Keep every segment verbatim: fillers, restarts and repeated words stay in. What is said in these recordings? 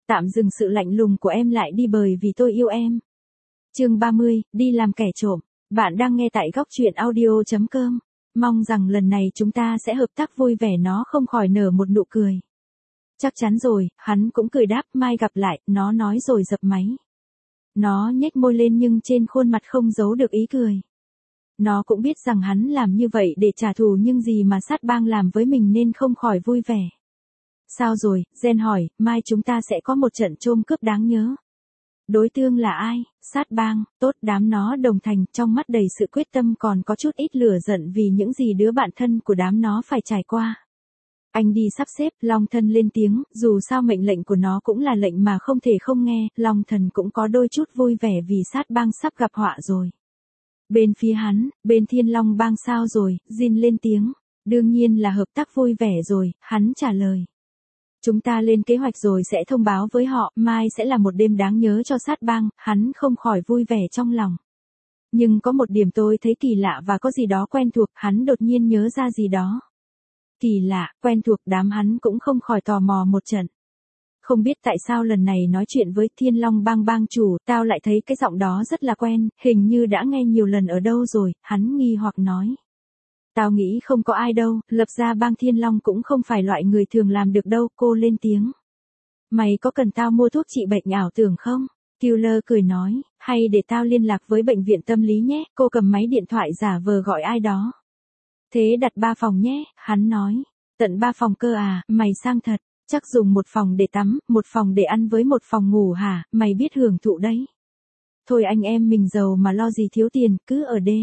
Tạm dừng sự lạnh lùng của em lại đi bởi vì tôi yêu em. Chương ba mươi, đi làm kẻ trộm. Bạn đang nghe tại góc truyện audio chấm com. Mong rằng lần này chúng ta sẽ hợp tác vui vẻ. Nó không khỏi nở một nụ cười. Chắc chắn rồi, hắn cũng cười đáp, mai gặp lại, nó nói rồi dập máy. Nó nhếch môi lên nhưng trên khuôn mặt không giấu được ý cười. Nó cũng biết rằng hắn làm như vậy để trả thù nhưng gì mà sát bang làm với mình nên không khỏi vui vẻ. Sao rồi, Jen hỏi, mai chúng ta sẽ có một trận trôm cướp đáng nhớ. Đối tượng là ai? Sát bang, tốt, đám nó đồng thành, trong mắt đầy sự quyết tâm còn có chút ít lửa giận vì những gì đứa bạn thân của đám nó phải trải qua. Anh đi sắp xếp, Long Thần lên tiếng, dù sao mệnh lệnh của nó cũng là lệnh mà không thể không nghe, Long Thần cũng có đôi chút vui vẻ vì sát bang sắp gặp họa rồi. Bên phía hắn, bên Thiên Long bang sao rồi, Jin lên tiếng, đương nhiên là hợp tác vui vẻ rồi, hắn trả lời. Chúng ta lên kế hoạch rồi sẽ thông báo với họ, mai sẽ là một đêm đáng nhớ cho sát bang, hắn không khỏi vui vẻ trong lòng. Nhưng có một điểm tôi thấy kỳ lạ và có gì đó quen thuộc, hắn đột nhiên nhớ ra gì đó. Kỳ lạ, quen thuộc, đám hắn cũng không khỏi tò mò một trận. Không biết tại sao lần này nói chuyện với Thiên Long bang bang chủ, tao lại thấy cái giọng đó rất là quen, hình như đã nghe nhiều lần ở đâu rồi, hắn nghi hoặc nói. Tao nghĩ không có ai đâu, lập ra bang Thiên Long cũng không phải loại người thường làm được đâu, cô lên tiếng. Mày có cần tao mua thuốc trị bệnh ảo tưởng không? Killer cười nói, hay để tao liên lạc với bệnh viện tâm lý nhé, cô cầm máy điện thoại giả vờ gọi ai đó. Thế đặt ba phòng nhé, hắn nói. Tận ba phòng cơ à, mày sang thật, chắc dùng một phòng để tắm, một phòng để ăn với một phòng ngủ hả, mày biết hưởng thụ đấy. Thôi anh em mình giàu mà lo gì thiếu tiền, cứ ở đê.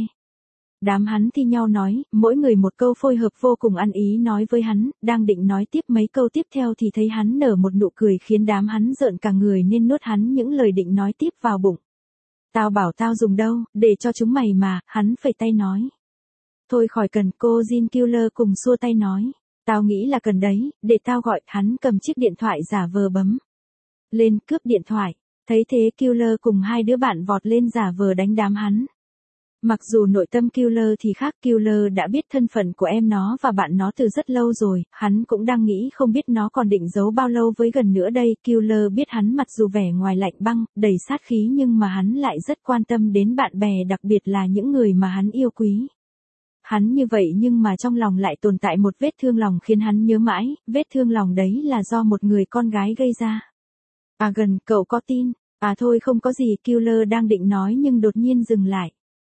Đám hắn thi nhau nói, mỗi người một câu phối hợp vô cùng ăn ý nói với hắn, đang định nói tiếp mấy câu tiếp theo thì thấy hắn nở một nụ cười khiến đám hắn rợn cả người nên nuốt hắn những lời định nói tiếp vào bụng. Tao bảo tao dùng đâu, để cho chúng mày mà, hắn phẩy tay nói. Thôi khỏi cần, cô Jin Killer cùng xua tay nói. Tao nghĩ là cần đấy, để tao gọi, hắn cầm chiếc điện thoại giả vờ bấm. Lên cướp điện thoại, thấy thế Killer cùng hai đứa bạn vọt lên giả vờ đánh đám hắn. Mặc dù nội tâm Killer thì khác, Killer đã biết thân phận của em nó và bạn nó từ rất lâu rồi, hắn cũng đang nghĩ không biết nó còn định giấu bao lâu với gần nữa đây. Killer biết hắn mặc dù vẻ ngoài lạnh băng, đầy sát khí nhưng mà hắn lại rất quan tâm đến bạn bè, đặc biệt là những người mà hắn yêu quý. Hắn như vậy nhưng mà trong lòng lại tồn tại một vết thương lòng khiến hắn nhớ mãi, vết thương lòng đấy là do một người con gái gây ra. À gần, cậu có tin? À thôi không có gì, Killer đang định nói nhưng đột nhiên dừng lại.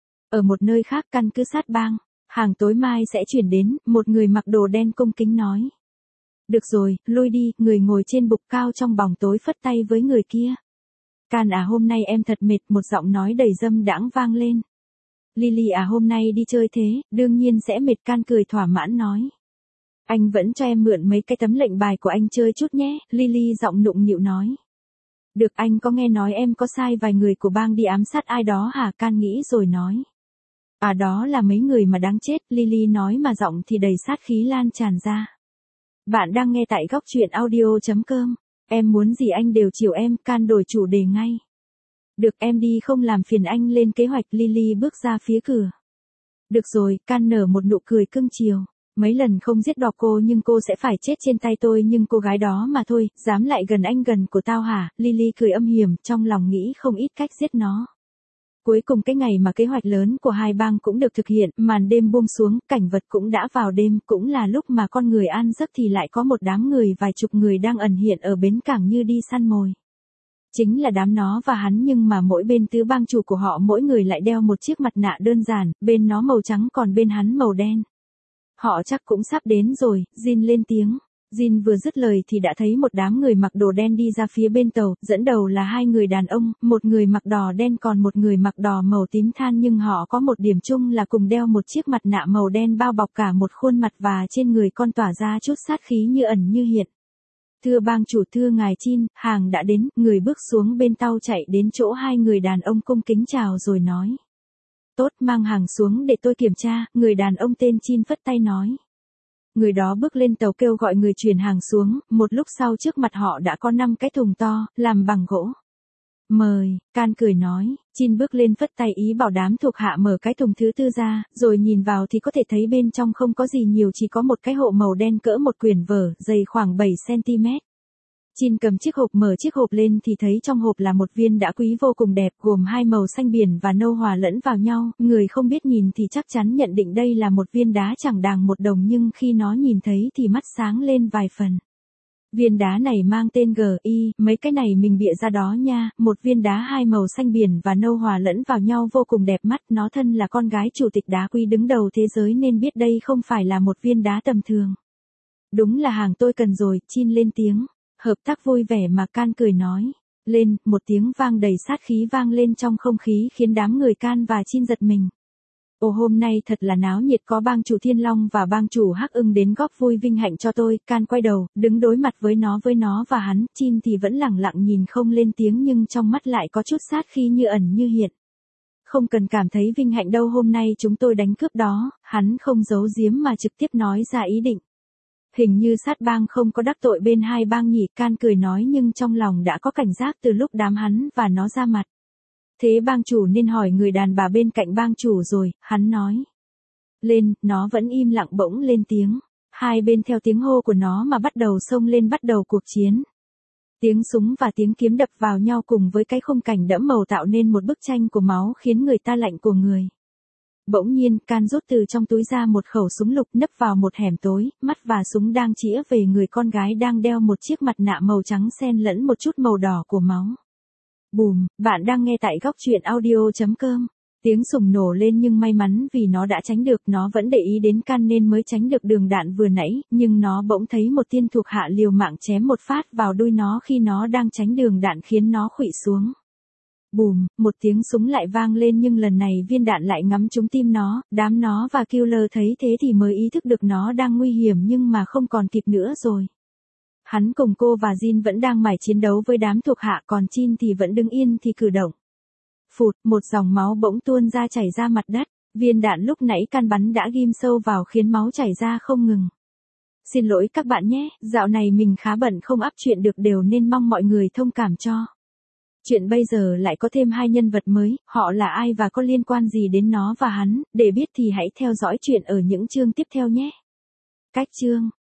Ở một nơi khác căn cứ sát bang, hàng tối mai sẽ chuyển đến, một người mặc đồ đen cung kính nói. Được rồi, lui đi, người ngồi trên bục cao trong bóng tối phất tay với người kia. Can à hôm nay em thật mệt, một giọng nói đầy dâm đãng vang lên. Lily à hôm nay đi chơi thế, đương nhiên sẽ mệt, Can cười thỏa mãn nói. Anh vẫn cho em mượn mấy cái tấm lệnh bài của anh chơi chút nhé, Lily giọng nụng nịu nói. Được, anh có nghe nói em có sai vài người của bang đi ám sát ai đó hả, Can nghĩ rồi nói. À đó là mấy người mà đáng chết, Lily nói mà giọng thì đầy sát khí lan tràn ra. Bạn đang nghe tại góc truyện audio chấm com, em muốn gì anh đều chiều em, Can đổi chủ đề ngay. Được em đi không làm phiền anh, lên kế hoạch, Lily bước ra phía cửa. Được rồi, Can nở một nụ cười cưng chiều. Mấy lần không giết đọt cô nhưng cô sẽ phải chết trên tay tôi, nhưng cô gái đó mà thôi, dám lại gần anh gần của tao hả, Lily cười âm hiểm, trong lòng nghĩ không ít cách giết nó. Cuối cùng cái ngày mà kế hoạch lớn của hai bang cũng được thực hiện, màn đêm buông xuống, cảnh vật cũng đã vào đêm, cũng là lúc mà con người an giấc thì lại có một đám người vài chục người đang ẩn hiện ở bến cảng như đi săn mồi. Chính là đám nó và hắn nhưng mà mỗi bên tứ bang chủ của họ mỗi người lại đeo một chiếc mặt nạ đơn giản, bên nó màu trắng còn bên hắn màu đen. Họ chắc cũng sắp đến rồi, Jin lên tiếng. Jin vừa dứt lời thì đã thấy một đám người mặc đồ đen đi ra phía bên tàu, dẫn đầu là hai người đàn ông, một người mặc đỏ đen còn một người mặc đỏ màu tím than, nhưng họ có một điểm chung là cùng đeo một chiếc mặt nạ màu đen bao bọc cả một khuôn mặt và trên người con tỏa ra chút sát khí như ẩn như hiện. Thưa bang chủ, thưa ngài Chin, hàng đã đến, người bước xuống bên tàu chạy đến chỗ hai người đàn ông cung kính chào rồi nói. Tốt, mang hàng xuống để tôi kiểm tra, người đàn ông tên Chin phất tay nói. Người đó bước lên tàu kêu gọi người chuyển hàng xuống, một lúc sau trước mặt họ đã có năm cái thùng to, làm bằng gỗ. Mời, Can cười nói, Chin bước lên phất tay ý bảo đám thuộc hạ mở cái thùng thứ tư ra, rồi nhìn vào thì có thể thấy bên trong không có gì nhiều, chỉ có một cái hộ màu đen cỡ một quyển vở, dày khoảng bảy xăng ti mét. Chin cầm chiếc hộp, mở chiếc hộp lên thì thấy trong hộp là một viên đá quý vô cùng đẹp, gồm hai màu xanh biển và nâu hòa lẫn vào nhau, người không biết nhìn thì chắc chắn nhận định đây là một viên đá chẳng đáng một đồng, nhưng khi nó nhìn thấy thì mắt sáng lên vài phần. Viên đá này mang tên giê i, mấy cái này mình bịa ra đó nha, một viên đá hai màu xanh biển và nâu hòa lẫn vào nhau vô cùng đẹp mắt, nó thân là con gái chủ tịch đá quý đứng đầu thế giới nên biết đây không phải là một viên đá tầm thường. Đúng là hàng tôi cần rồi, Chin lên tiếng. Hợp tác vui vẻ mà Can cười nói. Lên, một tiếng vang đầy sát khí vang lên trong không khí khiến đám người Can và Chin giật mình. Ồ, hôm nay thật là náo nhiệt, có bang chủ Thiên Long và bang chủ Hắc Ưng đến góp vui vinh hạnh cho tôi. Can quay đầu, đứng đối mặt với nó với nó và hắn. Chin thì vẫn lẳng lặng nhìn không lên tiếng nhưng trong mắt lại có chút sát khí như ẩn như hiện. Không cần cảm thấy vinh hạnh đâu, hôm nay chúng tôi đánh cướp đó. Hắn không giấu giếm mà trực tiếp nói ra ý định. Hình như sát bang không có đắc tội bên hai bang nhỉ, Can cười nói nhưng trong lòng đã có cảnh giác từ lúc đám hắn và nó ra mặt. Thế bang chủ nên hỏi người đàn bà bên cạnh bang chủ rồi, hắn nói. Lên, nó vẫn im lặng bỗng lên tiếng. Hai bên theo tiếng hô của nó mà bắt đầu xông lên, bắt đầu cuộc chiến. Tiếng súng và tiếng kiếm đập vào nhau cùng với cái khung cảnh đẫm màu tạo nên một bức tranh của máu khiến người ta lạnh của người. Bỗng nhiên, Can rút từ trong túi ra một khẩu súng lục, nấp vào một hẻm tối, mắt và súng đang chĩa về người con gái đang đeo một chiếc mặt nạ màu trắng xen lẫn một chút màu đỏ của máu. Bùm, bạn đang nghe tại góc truyện audio chấm com. Tiếng súng nổ lên nhưng may mắn vì nó đã tránh được, nó vẫn để ý đến Can nên mới tránh được đường đạn vừa nãy, nhưng nó bỗng thấy một tên thuộc hạ liều mạng chém một phát vào đuôi nó khi nó đang tránh đường đạn khiến nó khuỵu xuống. Bùm, một tiếng súng lại vang lên nhưng lần này viên đạn lại ngắm trúng tim nó, đám nó và Killer thấy thế thì mới ý thức được nó đang nguy hiểm nhưng mà không còn kịp nữa rồi. Hắn cùng cô và Jin vẫn đang mải chiến đấu với đám thuộc hạ, còn Chin thì vẫn đứng yên thì cử động. Phụt, một dòng máu bỗng tuôn ra chảy ra mặt đất, viên đạn lúc nãy Can bắn đã ghim sâu vào khiến máu chảy ra không ngừng. Xin lỗi các bạn nhé, dạo này mình khá bận không up chuyện được đều nên mong mọi người thông cảm cho. Chuyện bây giờ lại có thêm hai nhân vật mới, họ là ai và có liên quan gì đến nó và hắn, để biết thì hãy theo dõi chuyện ở những chương tiếp theo nhé. Cách chương